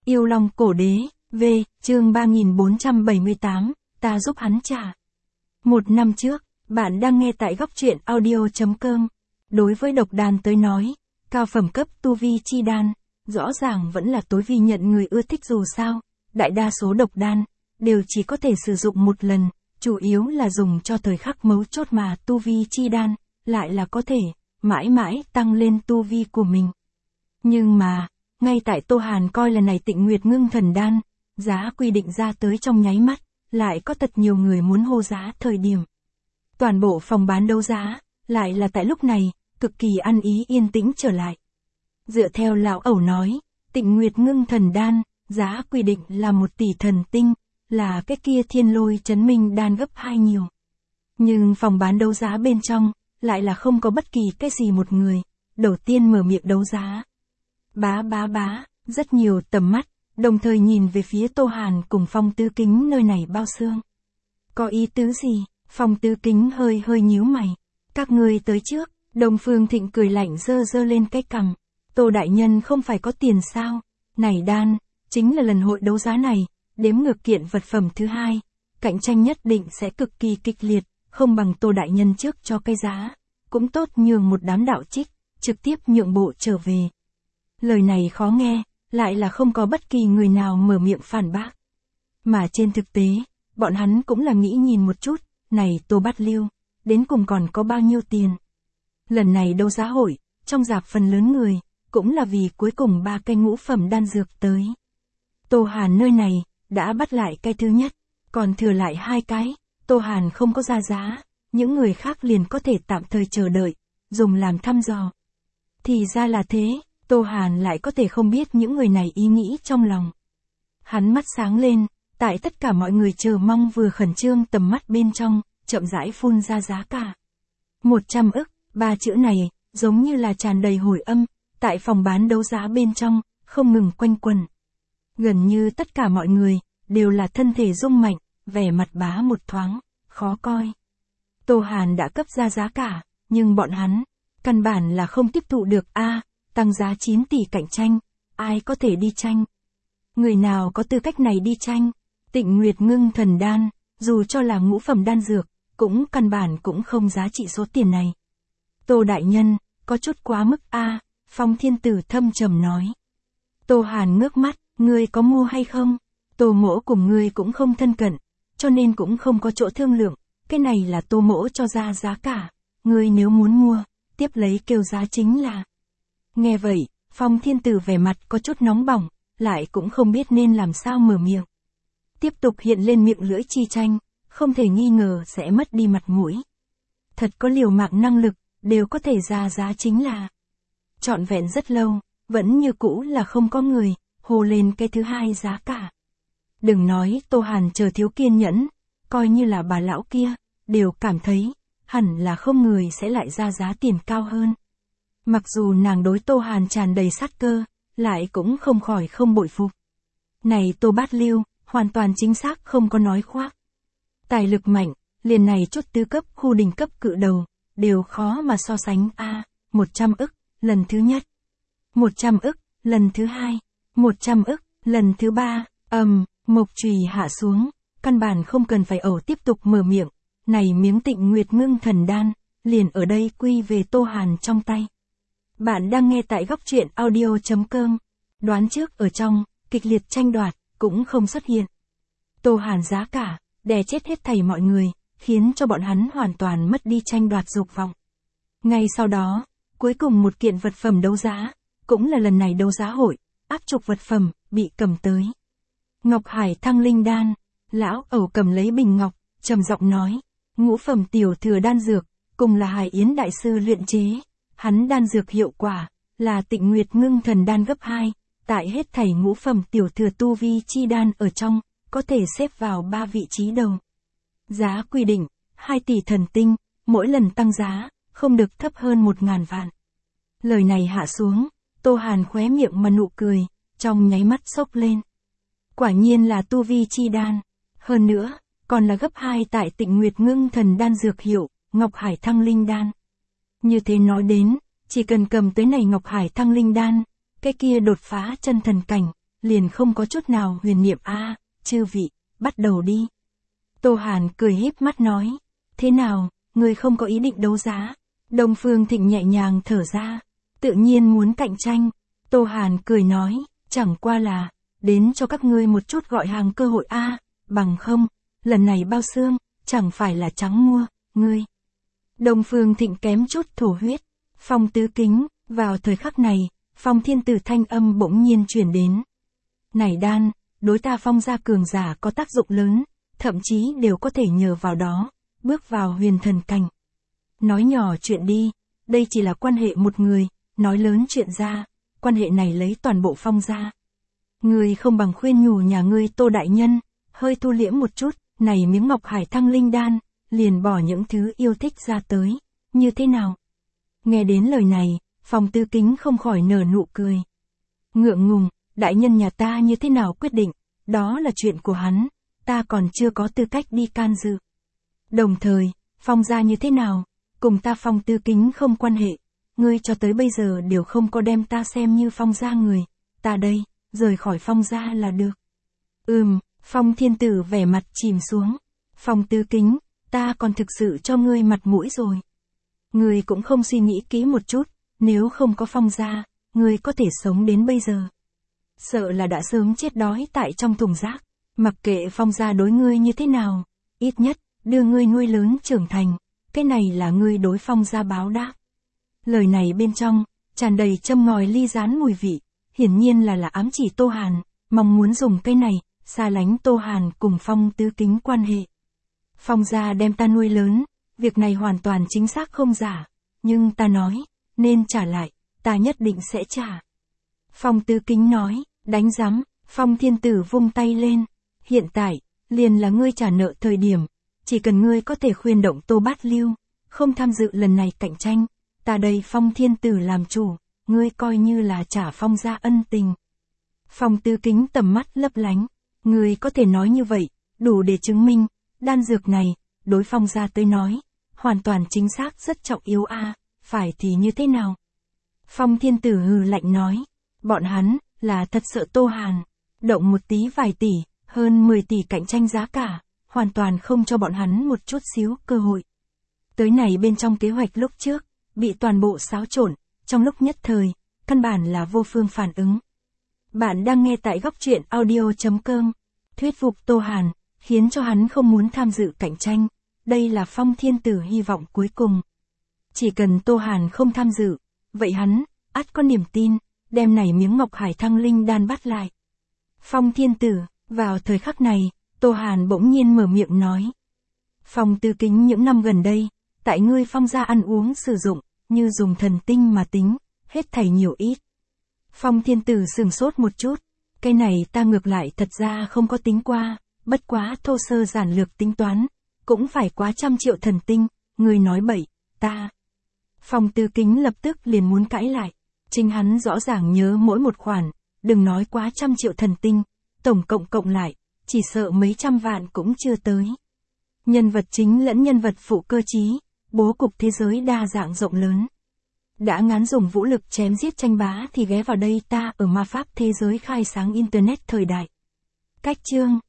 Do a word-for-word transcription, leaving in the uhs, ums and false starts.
Yêu Long Cổ Đế, V, chương ba nghìn bốn trăm bảy mươi tám, ta giúp hắn trả. Một năm trước, bạn đang nghe tại góc truyện audio chấm com. Đối với độc đan tới nói, cao phẩm cấp tu vi chi đan, rõ ràng vẫn là tối vi nhận người ưa thích dù sao. Đại đa số độc đan, đều chỉ có thể sử dụng một lần, chủ yếu là dùng cho thời khắc mấu chốt mà tu vi chi đan, lại là có thể, mãi mãi tăng lên tu vi của mình. Nhưng mà, ngay tại Tô Hàn coi là này Tịnh Nguyệt Ngưng Thần Đan, giá quy định ra tới trong nháy mắt, lại có thật nhiều người muốn hô giá thời điểm. Toàn bộ phòng bán đấu giá, lại là tại lúc này, cực kỳ ăn ý yên tĩnh trở lại. Dựa theo lão ẩu nói, Tịnh Nguyệt Ngưng Thần Đan, giá quy định là một tỷ thần tinh, là cái kia Thiên Lôi Chấn Minh Đan gấp hai nhiều. Nhưng phòng bán đấu giá bên trong, lại là không có bất kỳ cái gì một người, đầu tiên mở miệng đấu giá. Bá bá bá, rất nhiều tầm mắt, đồng thời nhìn về phía Tô Hàn cùng Phong Tứ Kính nơi này bao xương. Có ý tứ gì? Phong Tứ Kính hơi hơi nhíu mày. Các ngươi tới trước, Đông Phương Thịnh cười lạnh dơ dơ lên cái cằm. Tô đại nhân không phải có tiền sao? Này đan, chính là lần hội đấu giá này, đếm ngược kiện vật phẩm thứ hai, cạnh tranh nhất định sẽ cực kỳ kịch liệt, không bằng Tô đại nhân trước cho cái giá, cũng tốt nhường một đám đạo trích, trực tiếp nhượng bộ trở về. Lời này khó nghe, lại là không có bất kỳ người nào mở miệng phản bác. Mà trên thực tế, bọn hắn cũng là nghĩ nhìn một chút, này Tô Bát Lưu, đến cùng còn có bao nhiêu tiền. Lần này đấu giá hội, trong dạp phần lớn người, cũng là vì cuối cùng ba cây ngũ phẩm đan dược tới. Tô Hàn nơi này, đã bắt lại cái thứ nhất, còn thừa lại hai cái, Tô Hàn không có ra giá, những người khác liền có thể tạm thời chờ đợi, dùng làm thăm dò. Thì ra là thế. Tô Hàn lại có thể không biết những người này ý nghĩ trong lòng. Hắn mắt sáng lên, tại tất cả mọi người chờ mong vừa khẩn trương tầm mắt bên trong, chậm rãi phun ra giá cả. Một trăm ức, ba chữ này, giống như là tràn đầy hồi âm, tại phòng bán đấu giá bên trong, không ngừng quanh quẩn. Gần như tất cả mọi người, đều là thân thể rung mạnh, vẻ mặt bá một thoáng, khó coi. Tô Hàn đã cấp ra giá cả, nhưng bọn hắn, căn bản là không tiếp thụ được a. Tăng giá chín tỷ cạnh tranh, ai có thể đi tranh? Người nào có tư cách này đi tranh? Tịnh Nguyệt Ngưng Thần Đan, dù cho là ngũ phẩm đan dược, cũng căn bản cũng không giá trị số tiền này. Tô đại nhân, có chút quá mức a. Phong Thiên Tử thâm trầm nói. Tô Hàn ngước mắt, ngươi có mua hay không? Tô mỗ cùng ngươi cũng không thân cận, cho nên cũng không có chỗ thương lượng, cái này là Tô mỗ cho ra giá cả, ngươi nếu muốn mua, tiếp lấy kêu giá chính là. Nghe vậy, Phong Thiên Tử vẻ mặt có chút nóng bỏng, lại cũng không biết nên làm sao mở miệng. Tiếp tục hiện lên miệng lưỡi chi tranh, không thể nghi ngờ sẽ mất đi mặt mũi. Thật có liều mạng năng lực, đều có thể ra giá chính là. Trọn vẹn rất lâu, vẫn như cũ là không có người, hô lên cái thứ hai giá cả. Đừng nói Tô Hàn chờ thiếu kiên nhẫn, coi như là bà lão kia, đều cảm thấy, hẳn là không người sẽ lại ra giá tiền cao hơn. Mặc dù nàng đối Tô Hàn tràn đầy sát cơ, lại cũng không khỏi không bội phục. Này Tô Bát Lưu, hoàn toàn chính xác không có nói khoác. Tài lực mạnh, liền này chút tứ cấp khu đỉnh cấp cự đầu, đều khó mà so sánh a. một trăm ức, lần thứ nhất. một trăm ức, lần thứ hai. một trăm ức, lần thứ ba. Ầm, um, mộc chùy hạ xuống, căn bản không cần phải ẩu tiếp tục mở miệng. Này miếng Tịnh Nguyệt Ngưng Thần Đan, liền ở đây quy về Tô Hàn trong tay. Bạn đang nghe tại góc truyện audio chấm com. Đoán trước ở trong, kịch liệt tranh đoạt, cũng không xuất hiện. Tô Hàn giá cả, đè chết hết thảy mọi người, khiến cho bọn hắn hoàn toàn mất đi tranh đoạt dục vọng. Ngay sau đó, cuối cùng một kiện vật phẩm đấu giá, cũng là lần này đấu giá hội, áp trục vật phẩm, bị cầm tới. Ngọc Hải Thăng Linh Đan, lão ẩu cầm lấy bình ngọc, trầm giọng nói, ngũ phẩm tiểu thừa đan dược, cùng là Hải Yến đại sư luyện chế. Hắn đan dược hiệu quả, là Tịnh Nguyệt Ngưng Thần Đan gấp hai, tại hết thảy ngũ phẩm tiểu thừa tu vi chi đan ở trong, có thể xếp vào ba vị trí đầu. Giá quy định, hai tỷ thần tinh, mỗi lần tăng giá, không được thấp hơn một ngàn vạn. Lời này hạ xuống, Tô Hàn khóe miệng mà nụ cười, trong nháy mắt sốc lên. Quả nhiên là tu vi chi đan, hơn nữa, còn là gấp hai tại Tịnh Nguyệt Ngưng Thần Đan dược hiệu, Ngọc Hải Thăng Linh Đan. Như thế nói đến, chỉ cần cầm tới này Ngọc Hải Thăng Linh Đan, cái kia đột phá chân thần cảnh, liền không có chút nào huyền niệm a, à, chư vị, bắt đầu đi. Tô Hàn cười híp mắt nói, thế nào, ngươi không có ý định đấu giá? Đông Phương Thịnh nhẹ nhàng thở ra, tự nhiên muốn cạnh tranh. Tô Hàn cười nói, chẳng qua là, đến cho các ngươi một chút gọi hàng cơ hội a, à, bằng không, lần này bao xương, chẳng phải là trắng mua, ngươi. Đông Phương Thịnh kém chút thổ huyết. Phong Tứ Kính, vào thời khắc này, Phong Thiên Tử thanh âm bỗng nhiên truyền đến. Này đan, đối ta Phong gia cường giả có tác dụng lớn, thậm chí đều có thể nhờ vào đó, bước vào huyền thần cảnh. Nói nhỏ chuyện đi, đây chỉ là quan hệ một người, nói lớn chuyện ra, quan hệ này lấy toàn bộ Phong gia. Ngươi không bằng khuyên nhủ nhà ngươi Tô đại nhân, hơi thu liễm một chút, này miếng Ngọc Hải Thăng Linh đan, liền bỏ những thứ yêu thích ra tới, như thế nào? Nghe đến lời này, Phong Tứ Kính không khỏi nở nụ cười. Ngượng ngùng, đại nhân nhà ta như thế nào quyết định, đó là chuyện của hắn, ta còn chưa có tư cách đi can dự. Đồng thời, Phong gia như thế nào, cùng ta Phong Tứ Kính không quan hệ, ngươi cho tới bây giờ đều không có đem ta xem như Phong gia người, ta đây, rời khỏi Phong gia là được. Ừm, Phong Thiên Tử vẻ mặt chìm xuống. Phong Tứ Kính, ta còn thực sự cho ngươi mặt mũi rồi. Ngươi cũng không suy nghĩ kỹ một chút, nếu không có Phong gia, ngươi có thể sống đến bây giờ. Sợ là đã sớm chết đói tại trong thùng rác, mặc kệ Phong gia đối ngươi như thế nào, ít nhất, đưa ngươi nuôi lớn trưởng thành, cái này là ngươi đối Phong gia báo đáp. Lời này bên trong, tràn đầy châm ngòi ly rán mùi vị, hiển nhiên là là ám chỉ Tô Hàn, mong muốn dùng cái này, xa lánh Tô Hàn cùng Phong Tứ Kính quan hệ. Phong gia đem ta nuôi lớn, việc này hoàn toàn chính xác không giả, nhưng ta nói, nên trả lại, ta nhất định sẽ trả. Phong Tứ Kính nói, đánh rắm, Phong Thiên Tử vung tay lên, hiện tại, liền là ngươi trả nợ thời điểm, chỉ cần ngươi có thể khuyên động Tô Bát Lưu, không tham dự lần này cạnh tranh, ta đây Phong Thiên Tử làm chủ, ngươi coi như là trả Phong gia ân tình. Phong Tứ Kính tầm mắt lấp lánh, ngươi có thể nói như vậy, đủ để chứng minh, đan dược này, đối Phong gia tới nói, hoàn toàn chính xác rất trọng yếu a, à, phải thì như thế nào? Phong Thiên Tử hừ lạnh nói, bọn hắn, là thật sợ Tô Hàn, động một tí vài tỷ, hơn mười tỷ cạnh tranh giá cả, hoàn toàn không cho bọn hắn một chút xíu cơ hội. Tới này bên trong kế hoạch lúc trước, bị toàn bộ xáo trộn, trong lúc nhất thời, căn bản là vô phương phản ứng. Bạn đang nghe tại góc truyện audio chấm com, thuyết phục Tô Hàn, khiến cho hắn không muốn tham dự cạnh tranh, đây là Phong Thiên Tử hy vọng cuối cùng. Chỉ cần Tô Hàn không tham dự, vậy hắn, ắt có niềm tin, đem này miếng Ngọc Hải Thăng Linh đan bắt lại. Phong Thiên Tử, vào thời khắc này, Tô Hàn bỗng nhiên mở miệng nói. Phong Tứ Kính những năm gần đây, tại ngươi Phong gia ăn uống sử dụng, như dùng thần tinh mà tính, hết thảy nhiều ít. Phong Thiên Tử sừng sốt một chút, cái này ta ngược lại thật ra không có tính qua, bất quá thô sơ giản lược tính toán, cũng phải quá trăm triệu thần tinh, ngươi nói bậy, ta. Phong Tứ Kính lập tức liền muốn cãi lại, chính hắn rõ ràng nhớ mỗi một khoản, đừng nói quá trăm triệu thần tinh, tổng cộng cộng lại, chỉ sợ mấy trăm vạn cũng chưa tới. Nhân vật chính lẫn nhân vật phụ cơ trí, bố cục thế giới đa dạng rộng lớn. Đã ngán dùng vũ lực chém giết tranh bá thì ghé vào đây ta ở ma pháp thế giới khai sáng internet thời đại. Cách chương